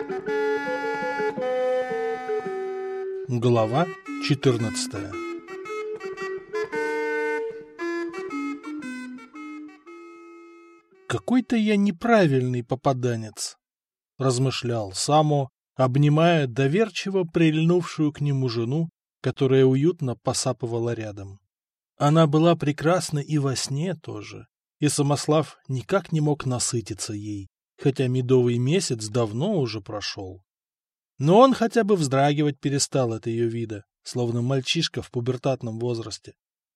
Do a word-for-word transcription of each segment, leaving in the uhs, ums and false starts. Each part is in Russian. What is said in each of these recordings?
Глава четырнадцатая. «Какой-то я неправильный попаданец», — размышлял Само, обнимая доверчиво прильнувшую к нему жену, которая уютно посапывала рядом. Она была прекрасна и во сне тоже, и Самослав никак не мог насытиться ей, хотя медовый месяц давно уже прошел. Но он хотя бы вздрагивать перестал от ее вида, словно мальчишка в пубертатном возрасте.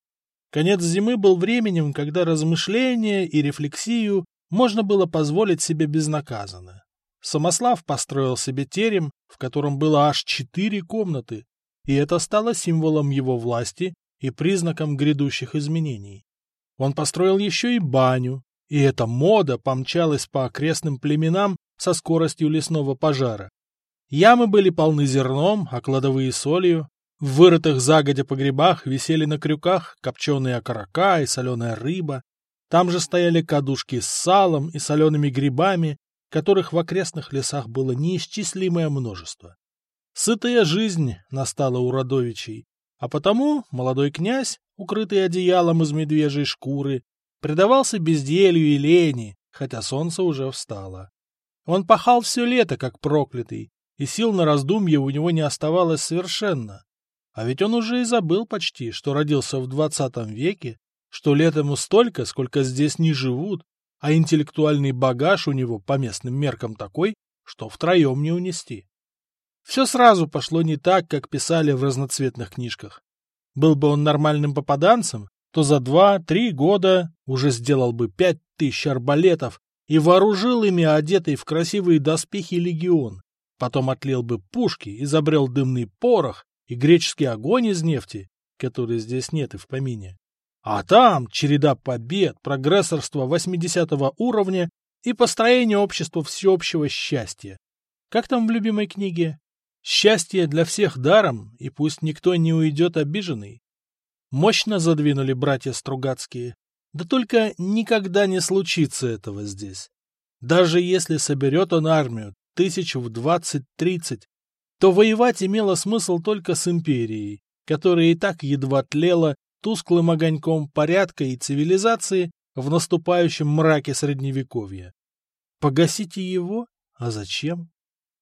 Конец зимы был временем, когда размышления и рефлексию можно было позволить себе безнаказанно. Самослав построил себе терем, в котором было аж четыре комнаты, и это стало символом его власти и признаком грядущих изменений. Он построил еще и баню, и эта мода помчалась по окрестным племенам со скоростью лесного пожара. Ямы были полны зерном, а кладовые солью. В вырытых загодя погребах висели на крюках копченые окорока и соленая рыба. Там же стояли кадушки с салом и солеными грибами, которых в окрестных лесах было неисчислимое множество. Сытая жизнь настала у родовичей, а потому молодой князь, укрытый одеялом из медвежьей шкуры, предавался безделью и лени, хотя солнце уже встало. Он пахал все лето, как проклятый, и сил на раздумье у него не оставалось совершенно. А ведь он уже и забыл почти, что родился в двадцатом веке, что лет ему столько, сколько здесь не живут, а интеллектуальный багаж у него по местным меркам такой, что втроем не унести. Все сразу пошло не так, как писали в разноцветных книжках. Был бы он нормальным попаданцем, то за два-три года уже сделал бы пять тысяч арбалетов и вооружил ими одетый в красивые доспехи легион. Потом отлил бы пушки, изобрел дымный порох и греческий огонь из нефти, который здесь нет и в помине. А там череда побед, прогрессорства восьмидесятого уровня и построение общества всеобщего счастья. Как там в любимой книге? Счастье для всех даром, и пусть никто не уйдет обиженный. Мощно задвинули братья Стругацкие. Да только никогда не случится этого здесь. Даже если соберет он армию, тысяч в двадцать-тридцать, то воевать имело смысл только с империей, которая и так едва тлела тусклым огоньком порядка и цивилизации в наступающем мраке Средневековья. Погасите его? А зачем?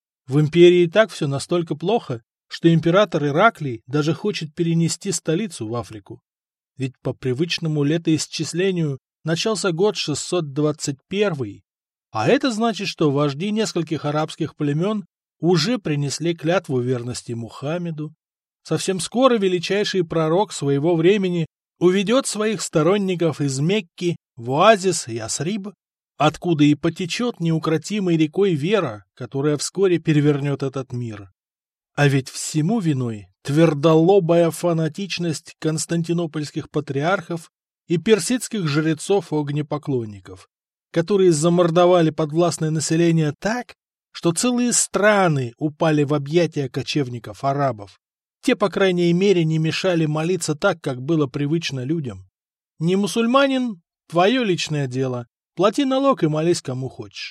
В империи и так все настолько плохо, что император Ираклий даже хочет перенести столицу в Африку. Ведь по привычному летоисчислению начался год шестьсот двадцать первый, а это значит, что вожди нескольких арабских племен уже принесли клятву верности Мухаммеду. Совсем скоро величайший пророк своего времени уведет своих сторонников из Мекки в оазис Ясриб, откуда и потечет неукротимой рекой вера, которая вскоре перевернет этот мир. А ведь всему виной твердолобая фанатичность константинопольских патриархов и персидских жрецов-огнепоклонников, которые замордовали подвластное население так, что целые страны упали в объятия кочевников-арабов. Те, по крайней мере, не мешали молиться так, как было привычно людям. Не мусульманин — твое личное дело, плати налог и молись кому хочешь.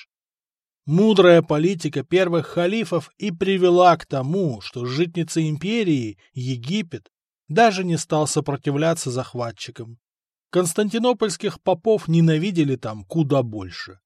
Мудрая политика первых халифов и привела к тому, что житница империи, Египет, даже не стал сопротивляться захватчикам. Константинопольских попов ненавидели там куда больше.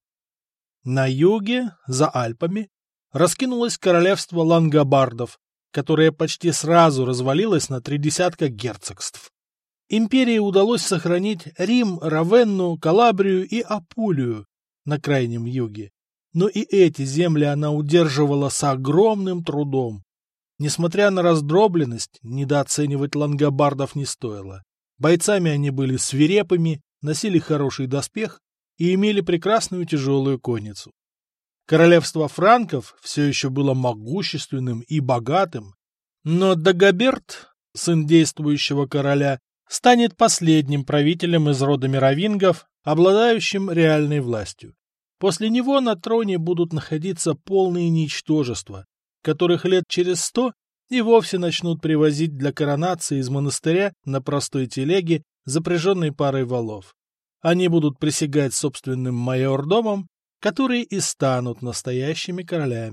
На юге, за Альпами, раскинулось королевство лангобардов, которое почти сразу развалилось на три десятка герцогств. Империи удалось сохранить Рим, Равенну, Калабрию и Апулию на крайнем юге, но и эти земли она удерживала с огромным трудом. Несмотря на раздробленность, недооценивать лангобардов не стоило. Бойцами они были свирепыми, носили хороший доспех и имели прекрасную тяжелую конницу. Королевство франков все еще было могущественным и богатым, но Дагоберт, сын действующего короля, станет последним правителем из рода мировингов, обладающим реальной властью. После него на троне будут находиться полные ничтожества, которых лет через сто и вовсе начнут привозить для коронации из монастыря на простой телеге, запряженной парой валов. Они будут присягать собственным майордомам, которые и станут настоящими королями.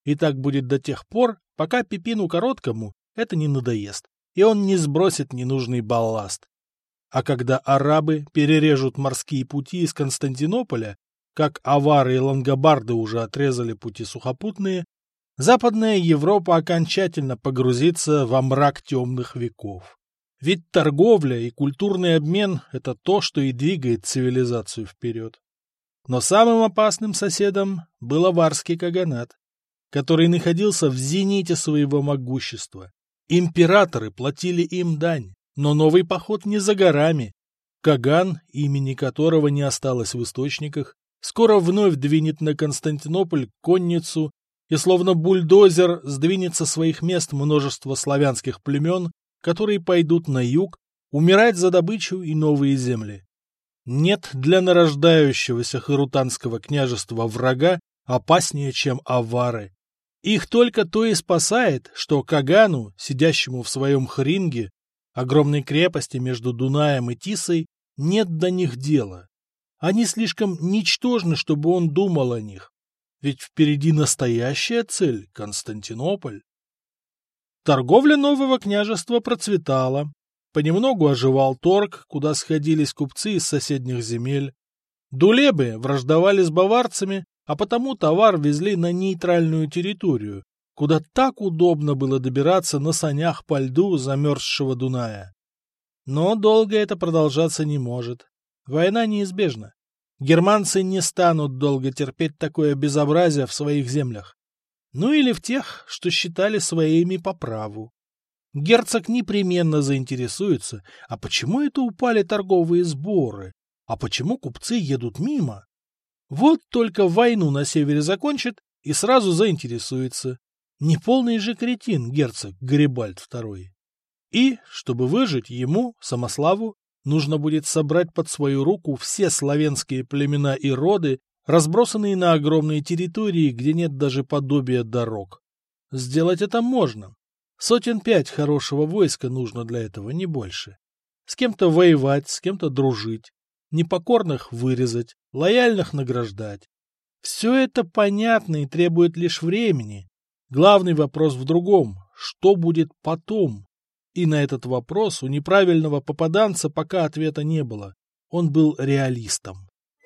И так будет до тех пор, пока Пипину Короткому это не надоест, и он не сбросит ненужный балласт. А когда арабы перережут морские пути из Константинополя, как авары и лангобарды уже отрезали пути сухопутные, Западная Европа окончательно погрузится во мрак темных веков. Ведь торговля и культурный обмен – это то, что и двигает цивилизацию вперед. Но самым опасным соседом был аварский каганат, который находился в зените своего могущества. Императоры платили им дань, но новый поход не за горами. Каган, имени которого не осталось в источниках, скоро вновь двинет на Константинополь конницу, и словно бульдозер сдвинет со своих мест множество славянских племен, которые пойдут на юг, умирать за добычу и новые земли. Нет для нарождающегося Харутанского княжества врага опаснее, чем авары. Их только то и спасает, что Кагану, сидящему в своем хринге, огромной крепости между Дунаем и Тисой, нет до них дела. Они слишком ничтожны, чтобы он думал о них. Ведь впереди настоящая цель – Константинополь. Торговля нового княжества процветала. Понемногу оживал торг, куда сходились купцы из соседних земель. Дулебы враждовали с баварцами, а потому товар везли на нейтральную территорию, куда так удобно было добираться на санях по льду замерзшего Дуная. Но долго это продолжаться не может. Война неизбежна. Германцы не станут долго терпеть такое безобразие в своих землях. Ну или в тех, что считали своими по праву. Герцог непременно заинтересуется, а почему это упали торговые сборы, а почему купцы едут мимо. Вот только войну на севере закончит и сразу заинтересуется. Неполный же кретин герцог Гарибальд второй. И, чтобы выжить ему, Самославу, нужно будет собрать под свою руку все славянские племена и роды, разбросанные на огромные территории, где нет даже подобия дорог. Сделать это можно. Сотен пять хорошего войска нужно для этого, не больше. С кем-то воевать, с кем-то дружить. Непокорных вырезать, лояльных награждать. Все это понятно и требует лишь времени. Главный вопрос в другом. Что будет потом? И на этот вопрос у неправильного попаданца пока ответа не было. Он был реалистом.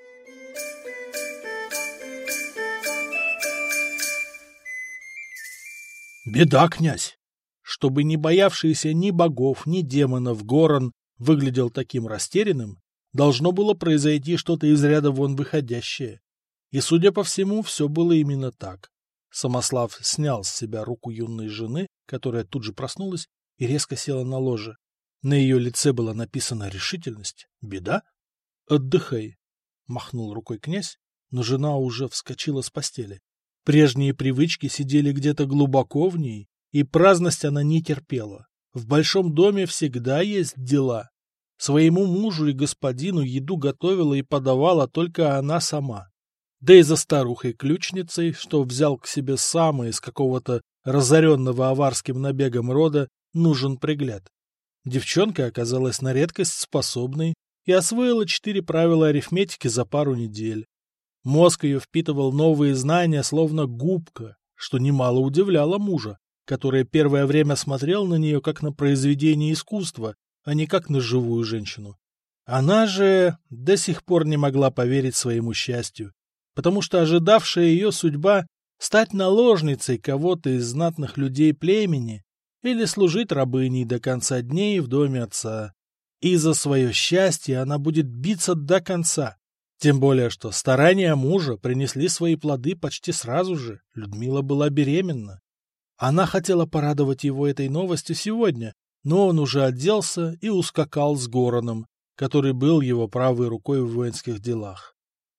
Беда, князь! Чтобы не боявшийся ни богов, ни демонов Горан выглядел таким растерянным, должно было произойти что-то из ряда вон выходящее. И, судя по всему, все было именно так. Самослав снял с себя руку юной жены, которая тут же проснулась, и резко села на ложе. На ее лице была написана решительность. «Беда? Отдыхай», — махнул рукой князь, но жена уже вскочила с постели. Прежние привычки сидели где-то глубоко в ней, и праздность она не терпела. В большом доме всегда есть дела. Своему мужу и господину еду готовила и подавала только она сама. Да и за старухой-ключницей, что взял к себе сам из какого-то разоренного аварским набегом рода, нужен пригляд. Девчонка оказалась на редкость способной и освоила четыре правила арифметики за пару недель. Мозг ее впитывал новые знания, словно губка, что немало удивляло мужа, который первое время смотрел на нее как на произведение искусства, а не как на живую женщину. Она же до сих пор не могла поверить своему счастью, потому что ожидавшая ее судьба стать наложницей кого-то из знатных людей племени или служить рабыней до конца дней в доме отца. И за свое счастье она будет биться до конца. Тем более, что старания мужа принесли свои плоды почти сразу же. Людмила была беременна. Она хотела порадовать его этой новостью сегодня, но он уже оделся и ускакал с Гораном, который был его правой рукой в воинских делах.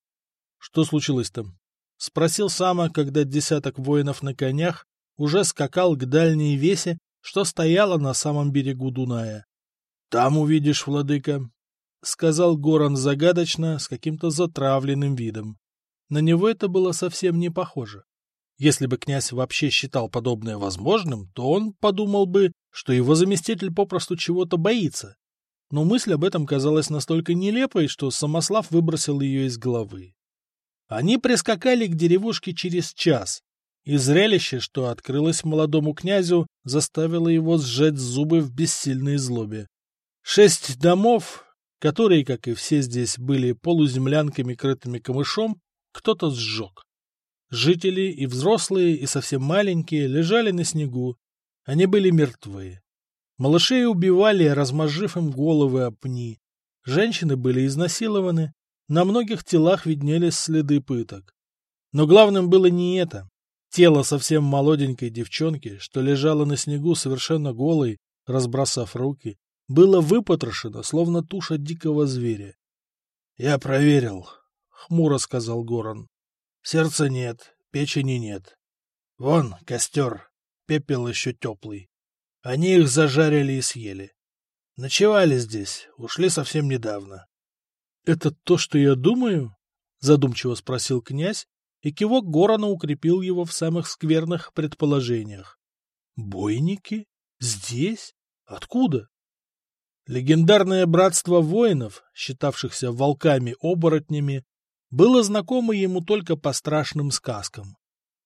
— Что случилось-то? — спросил Сама, когда десяток воинов на конях уже скакал к дальней весе, что стояла на самом берегу Дуная. — Там увидишь, владыка, — сказал Горан загадочно, с каким-то затравленным видом. На него это было совсем не похоже. Если бы князь вообще считал подобное возможным, то он подумал бы, что его заместитель попросту чего-то боится. Но мысль об этом казалась настолько нелепой, что Самослав выбросил ее из головы. Они прискакали к деревушке через час, и зрелище, что открылось молодому князю, заставило его сжать зубы в бессильной злобе. Шесть домов, которые, как и все здесь, были полуземлянками, крытыми камышом, кто-то сжег. Жители, и взрослые, и совсем маленькие, лежали на снегу. Они были мертвы. Малышей убивали, размозжив им головы о пни. Женщины были изнасилованы. На многих телах виднелись следы пыток. Но главным было не это. Тело совсем молоденькой девчонки, что лежало на снегу совершенно голой, разбросав руки, было выпотрошено, словно туша дикого зверя. — Я проверил, — хмуро сказал Горан. — Сердца нет, печени нет. Вон костер, пепел еще теплый. Они их зажарили и съели. Ночевали здесь, ушли совсем недавно. — Это то, что я думаю? — задумчиво спросил князь, и кивок Горана укрепил его в самых скверных предположениях. — Бойники? Здесь? Откуда? Легендарное братство воинов, считавшихся волками-оборотнями, было знакомо ему только по страшным сказкам.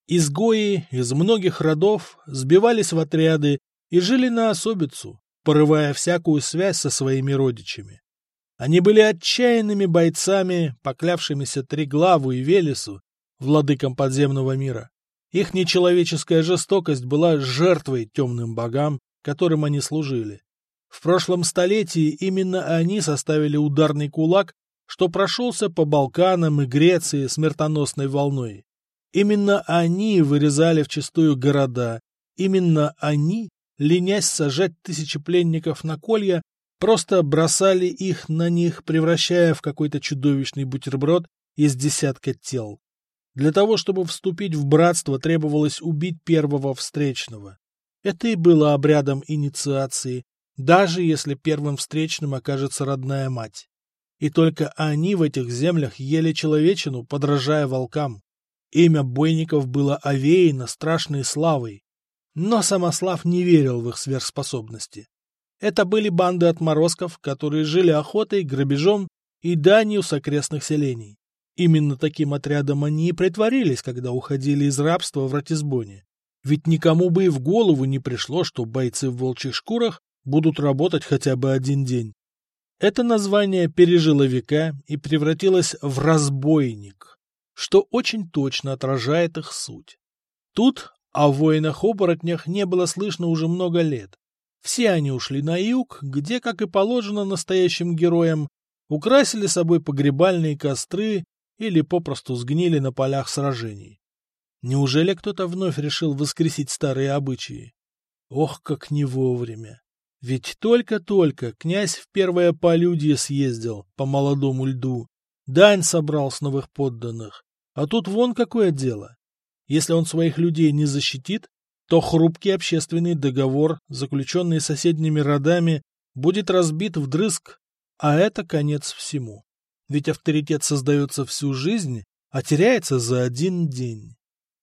Изгои из многих родов сбивались в отряды и жили на особицу, порывая всякую связь со своими родичами. Они были отчаянными бойцами, поклявшимися Триглаву и Велесу, владыкам подземного мира. Их нечеловеческая жестокость была жертвой темным богам, которым они служили. В прошлом столетии именно они составили ударный кулак, что прошелся по Балканам и Греции смертоносной волной. Именно они вырезали вчистую города, именно они, ленясь сажать тысячи пленников на колья, просто бросали их на них, превращая в какой-то чудовищный бутерброд из десятка тел. Для того, чтобы вступить в братство, требовалось убить первого встречного. Это и было обрядом инициации, даже если первым встречным окажется родная мать. И только они в этих землях ели человечину, подражая волкам. Имя бойников было овеяно страшной славой. Но Самослав не верил в их сверхспособности. Это были банды отморозков, которые жили охотой, грабежом и данью с окрестных селений. Именно таким отрядом они и притворились, когда уходили из рабства в Ратисбоне. Ведь никому бы и в голову не пришло, что бойцы в волчьих шкурах будут работать хотя бы один день. Это название пережило века и превратилось в разбойник, что очень точно отражает их суть. Тут о воинах-оборотнях не было слышно уже много лет. Все они ушли на юг, где, как и положено настоящим героям, украсили собой погребальные костры или попросту сгнили на полях сражений. Неужели кто-то вновь решил воскресить старые обычаи? Ох, как не вовремя! Ведь только-только князь в первое полюдье съездил по молодому льду, дань собрал с новых подданных, а тут вон какое дело. Если он своих людей не защитит, то хрупкий общественный договор, заключенный соседними родами, будет разбит вдрызг, а это конец всему. Ведь авторитет создается всю жизнь, а теряется за один день.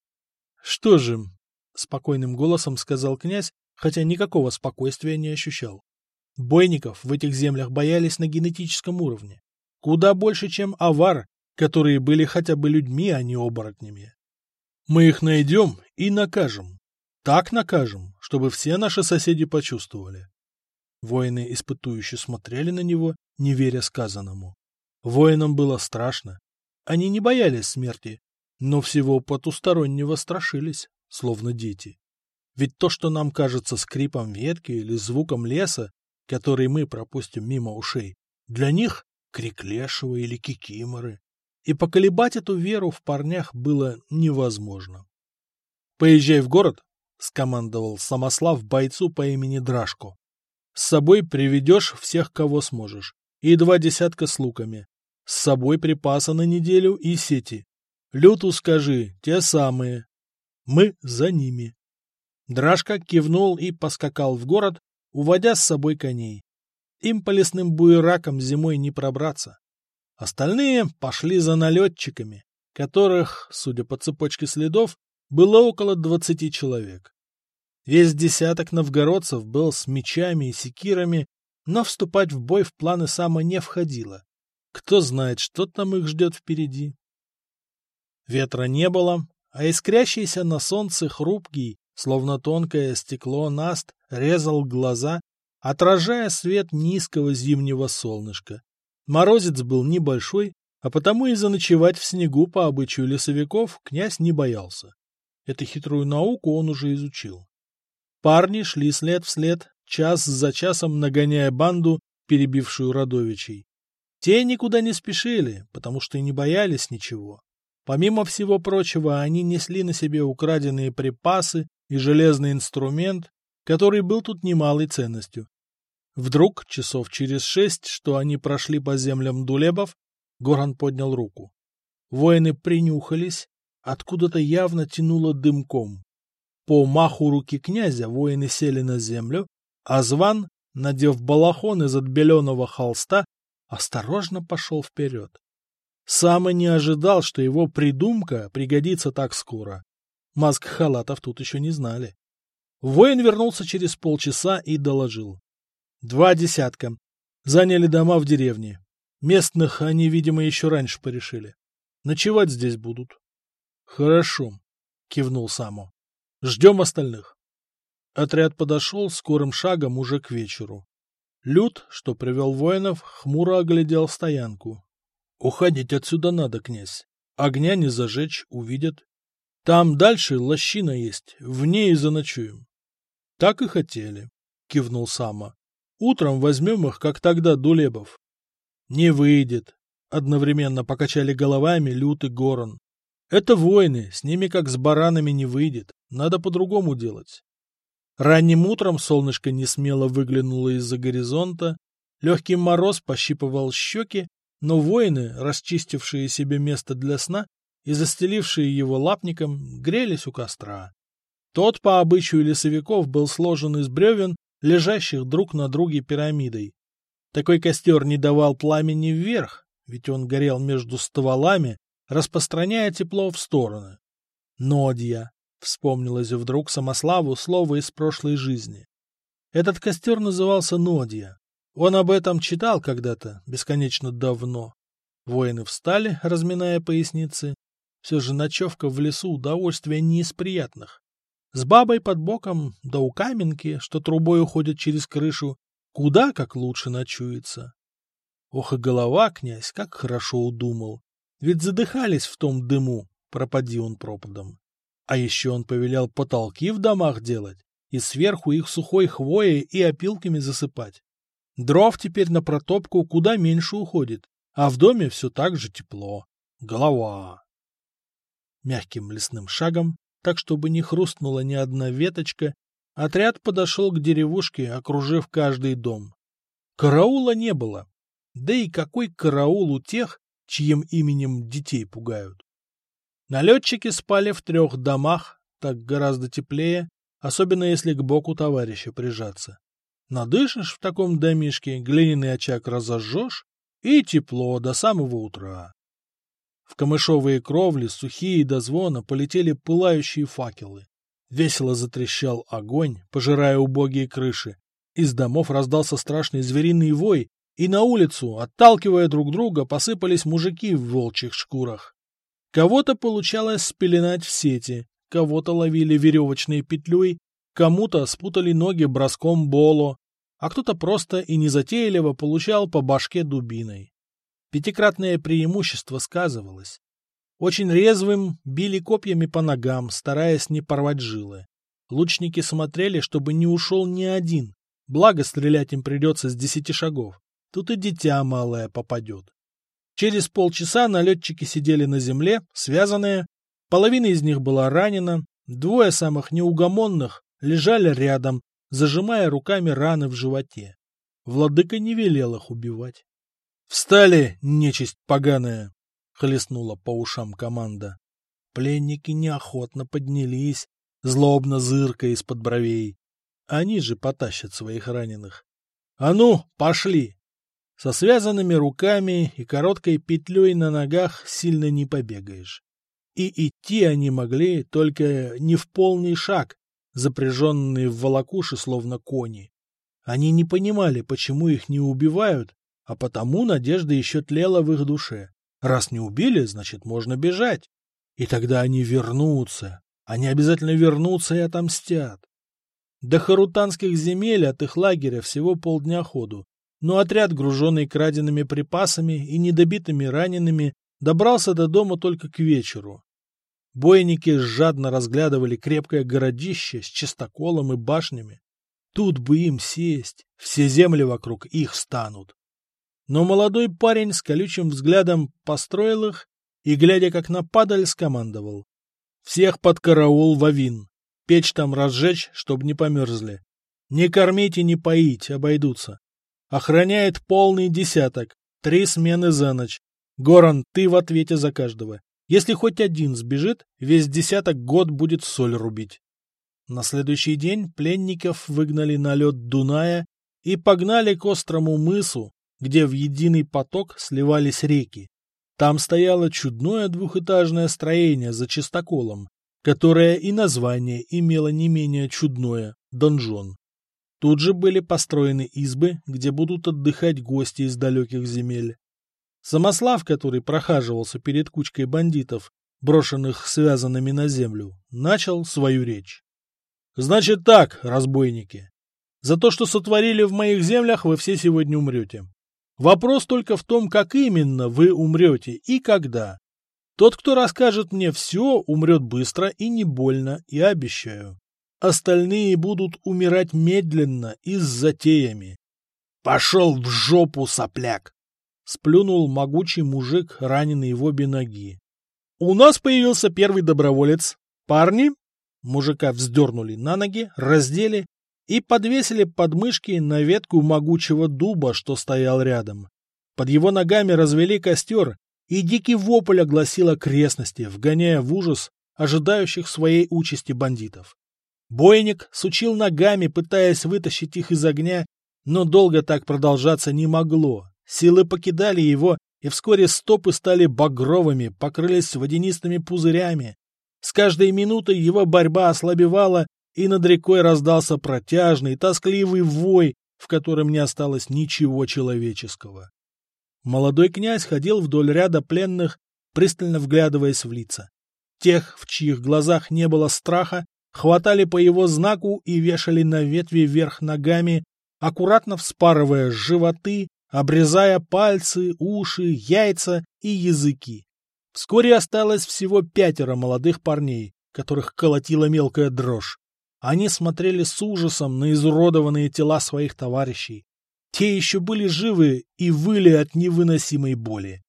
— Что же, — спокойным голосом сказал князь, хотя никакого спокойствия не ощущал. Бойников в этих землях боялись на генетическом уровне. Куда больше, чем авар, которые были хотя бы людьми, а не оборотнями. Мы их найдем и накажем. Так накажем, чтобы все наши соседи почувствовали. Воины испытующе смотрели на него, не веря сказанному. Воинам было страшно. Они не боялись смерти, но всего потустороннего страшились, словно дети. Ведь то, что нам кажется скрипом ветки или звуком леса, который мы пропустим мимо ушей, для них — крик лешего или кикиморы. И поколебать эту веру в парнях было невозможно. — Поезжай в город, — скомандовал Самослав бойцу по имени Драшко. — С собой приведешь всех, кого сможешь, и два десятка с луками. С собой припасы на неделю и сети. Люту скажи, те самые. Мы за ними. Драшка кивнул и поскакал в город, уводя с собой коней. Им по лесным буеракам зимой не пробраться. Остальные пошли за налетчиками, которых, судя по цепочке следов, было около двадцати человек. Весь десяток новгородцев был с мечами и секирами, но вступать в бой в планы Сама не входило. Кто знает, что там их ждет впереди. Ветра не было, а искрящийся на солнце хрупкий, словно тонкое стекло наст, резал глаза, отражая свет низкого зимнего солнышка. Морозец был небольшой, а потому и заночевать в снегу по обычаю лесовиков князь не боялся. Эту хитрую науку он уже изучил. Парни шли след в след, час за часом нагоняя банду, перебившую родовичей. Те никуда не спешили, потому что и не боялись ничего. Помимо всего прочего, они несли на себе украденные припасы и железный инструмент, который был тут немалой ценностью. Вдруг, часов через шесть, что они прошли по землям Дулебов, Горан поднял руку. Воины принюхались, откуда-то явно тянуло дымком. По маху руки князя воины сели на землю, а Зван, надев балахон из отбеленного холста, осторожно пошел вперед. Сам и не ожидал, что его придумка пригодится так скоро. Маск-халатов тут еще не знали. Воин вернулся через полчаса и доложил. Два десятка. Заняли дома в деревне. Местных они, видимо, еще раньше порешили. Ночевать здесь будут. — Хорошо, — кивнул Само. — Ждем остальных. Отряд подошел скорым шагом уже к вечеру. Люд, что привел воинов, хмуро оглядел стоянку. — Уходить отсюда надо, князь. Огня не зажечь, увидят. Там дальше лощина есть, в ней и заночуем. — Так и хотели, — кивнул Само. — Утром возьмем их, как тогда, Дулебов. — Не выйдет, — одновременно покачали головами Люд и Горан. — Это воины, с ними как с баранами не выйдет, надо по-другому делать. Ранним утром солнышко несмело выглянуло из-за горизонта, легкий мороз пощипывал щеки, но воины, расчистившие себе место для сна и застелившие его лапником, грелись у костра. Тот, по обычаю лесовиков, был сложен из бревен, лежащих друг на друге пирамидой. Такой костер не давал пламени вверх, ведь он горел между стволами, распространяя тепло в стороны. Нодья. Вспомнилось вдруг Самославу слово из прошлой жизни. Этот костер назывался Нодья. Он об этом читал когда-то, бесконечно давно. Воины встали, разминая поясницы. Все же ночевка в лесу удовольствие не из приятных. С бабой под боком, да у каменки, что трубой уходит через крышу, куда как лучше ночуется. Ох и голова, князь, как хорошо удумал. Ведь задыхались в том дыму, пропади он пропадом. А еще он повелел потолки в домах делать и сверху их сухой хвоей и опилками засыпать. Дров теперь на протопку куда меньше уходит, а в доме все так же тепло. Голова. Мягким лесным шагом, так чтобы не хрустнула ни одна веточка, отряд подошел к деревушке, окружив каждый дом. Караула не было. Да и какой караул у тех, чьим именем детей пугают? Налетчики спали в трех домах, так гораздо теплее, особенно если к боку товарища прижаться. Надышишь в таком домишке, глиняный очаг разожжешь, и тепло до самого утра. В камышовые кровли, сухие до звона, полетели пылающие факелы. Весело затрещал огонь, пожирая убогие крыши. Из домов раздался страшный звериный вой, и на улицу, отталкивая друг друга, посыпались мужики в волчьих шкурах. Кого-то получалось спеленать в сети, кого-то ловили веревочной петлей, кому-то спутали ноги броском боло, а кто-то просто и незатейливо получал по башке дубиной. Пятикратное преимущество сказывалось. Очень резвым били копьями по ногам, стараясь не порвать жилы. Лучники смотрели, чтобы не ушел ни один, благо стрелять им придется с десяти шагов. Тут и дитя малое попадет. Через полчаса налетчики сидели на земле, связанные, половина из них была ранена, двое самых неугомонных лежали рядом, зажимая руками раны в животе. Владыка не велел их убивать. «Встали, нечисть поганая!» — хлестнула по ушам команда. Пленники неохотно поднялись, злобно зыркая из-под бровей. Они же потащат своих раненых. «А ну, пошли!» Со связанными руками и короткой петлей на ногах сильно не побегаешь. И идти они могли только не в полный шаг, запряженные в волокуши словно кони. Они не понимали, почему их не убивают, а потому надежда еще тлела в их душе. Раз не убили, значит, можно бежать. И тогда они вернутся. Они обязательно вернутся и отомстят. До харутанских земель от их лагеря всего полдня ходу, но отряд, груженный краденными припасами и недобитыми ранеными, добрался до дома только к вечеру. Бойники жадно разглядывали крепкое городище с частоколом и башнями. Тут бы им сесть, все земли вокруг их станут. Но молодой парень с колючим взглядом построил их и, глядя как на падаль, скомандовал: «Всех под караул в Авин. Печь там разжечь, чтоб не померзли. Не кормить и не поить, обойдутся. Охраняет полный десяток, три смены за ночь. Горан, ты в ответе за каждого. Если хоть один сбежит, весь десяток год будет соль рубить». На следующий день пленников выгнали на лед Дуная и погнали к острому мысу, где в единый поток сливались реки. Там стояло чудное двухэтажное строение за чистоколом, которое и название имело не менее чудное — донжон. Тут же были построены избы, где будут отдыхать гости из далеких земель. Самослав, который прохаживался перед кучкой бандитов, брошенных связанными на землю, начал свою речь. «Значит так, разбойники, за то, что сотворили в моих землях, вы все сегодня умрете. Вопрос только в том, как именно вы умрете и когда. Тот, кто расскажет мне все, умрет быстро и не больно, я обещаю. Остальные будут умирать медленно и с затеями». «Пошел в жопу, сопляк!» — сплюнул могучий мужик, раненый в обе ноги. «У нас появился первый доброволец. Парни!» Мужика вздернули на ноги, раздели и подвесили подмышки на ветку могучего дуба, что стоял рядом. Под его ногами развели костер, и дикий вопль огласил окрестности, вгоняя в ужас ожидающих своей участи бандитов. Бойник сучил ногами, пытаясь вытащить их из огня, но долго так продолжаться не могло. Силы покидали его, и вскоре стопы стали багровыми, покрылись водянистыми пузырями. С каждой минутой его борьба ослабевала, и над рекой раздался протяжный, тоскливый вой, в котором не осталось ничего человеческого. Молодой князь ходил вдоль ряда пленных, пристально вглядываясь в лица. Тех, в чьих глазах не было страха, хватали по его знаку и вешали на ветви вверх ногами, аккуратно вспарывая животы, обрезая пальцы, уши, яйца и языки. Вскоре осталось всего пятеро молодых парней, которых колотила мелкая дрожь. Они смотрели с ужасом на изуродованные тела своих товарищей. Те еще были живы и выли от невыносимой боли.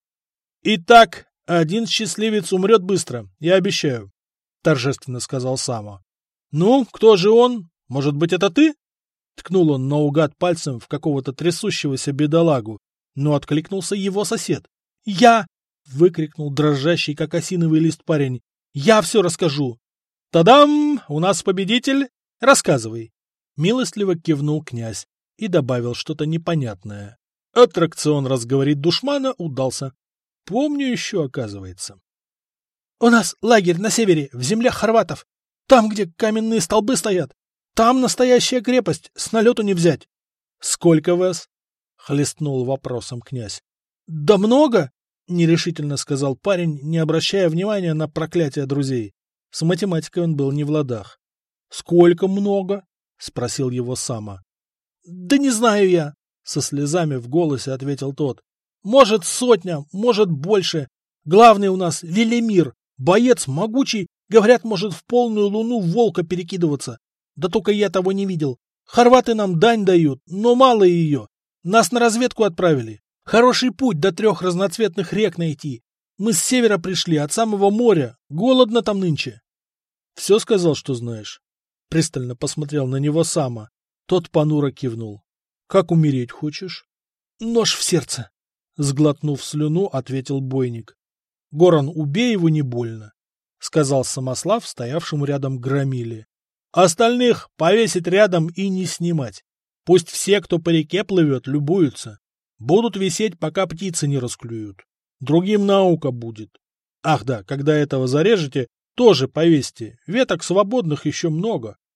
«Итак, один счастливец умрет быстро, я обещаю», — торжественно сказал Само. «Ну, кто же он? Может быть, это ты?» Ткнул он наугад пальцем в какого-то трясущегося бедолагу, но откликнулся его сосед. «Я!» — выкрикнул дрожащий, как осиновый лист парень. «Я все расскажу!» «Тадам! У нас победитель! Рассказывай!» Милостливо кивнул князь и добавил что-то непонятное. Аттракцион разговорить душмана удался. Помню еще, оказывается. «У нас лагерь на севере, в землях хорватов. Там, где каменные столбы стоят. Там настоящая крепость, с налету не взять». «Сколько вас?» — хлестнул вопросом князь. «Да много!» — нерешительно сказал парень, не обращая внимания на проклятие друзей. С математикой он был не в ладах. «Сколько много?» — спросил его Сама. «Да не знаю я», — со слезами в голосе ответил тот. «Может, сотня, может, больше. Главный у нас Велимир, боец могучий, говорят, может в полную луну волка перекидываться. Да только я того не видел. Хорваты нам дань дают, но мало ее. Нас на разведку отправили. Хороший путь до трех разноцветных рек найти. Мы с севера пришли, от самого моря. Голодно там нынче». «Все сказал, что знаешь?» Пристально посмотрел на него Сама. Тот понуро кивнул. «Как умереть хочешь?» «Нож в сердце», — сглотнув слюну, ответил бойник. «Горан, убей его не больно», — сказал Самослав, стоявшему рядом громиле. «Остальных повесить рядом и не снимать. Пусть все, кто по реке плывет, любуются. Будут висеть, пока птицы не расклюют. Другим наука будет. Ах да, когда этого зарежете, тоже повесьте. Веток свободных еще много.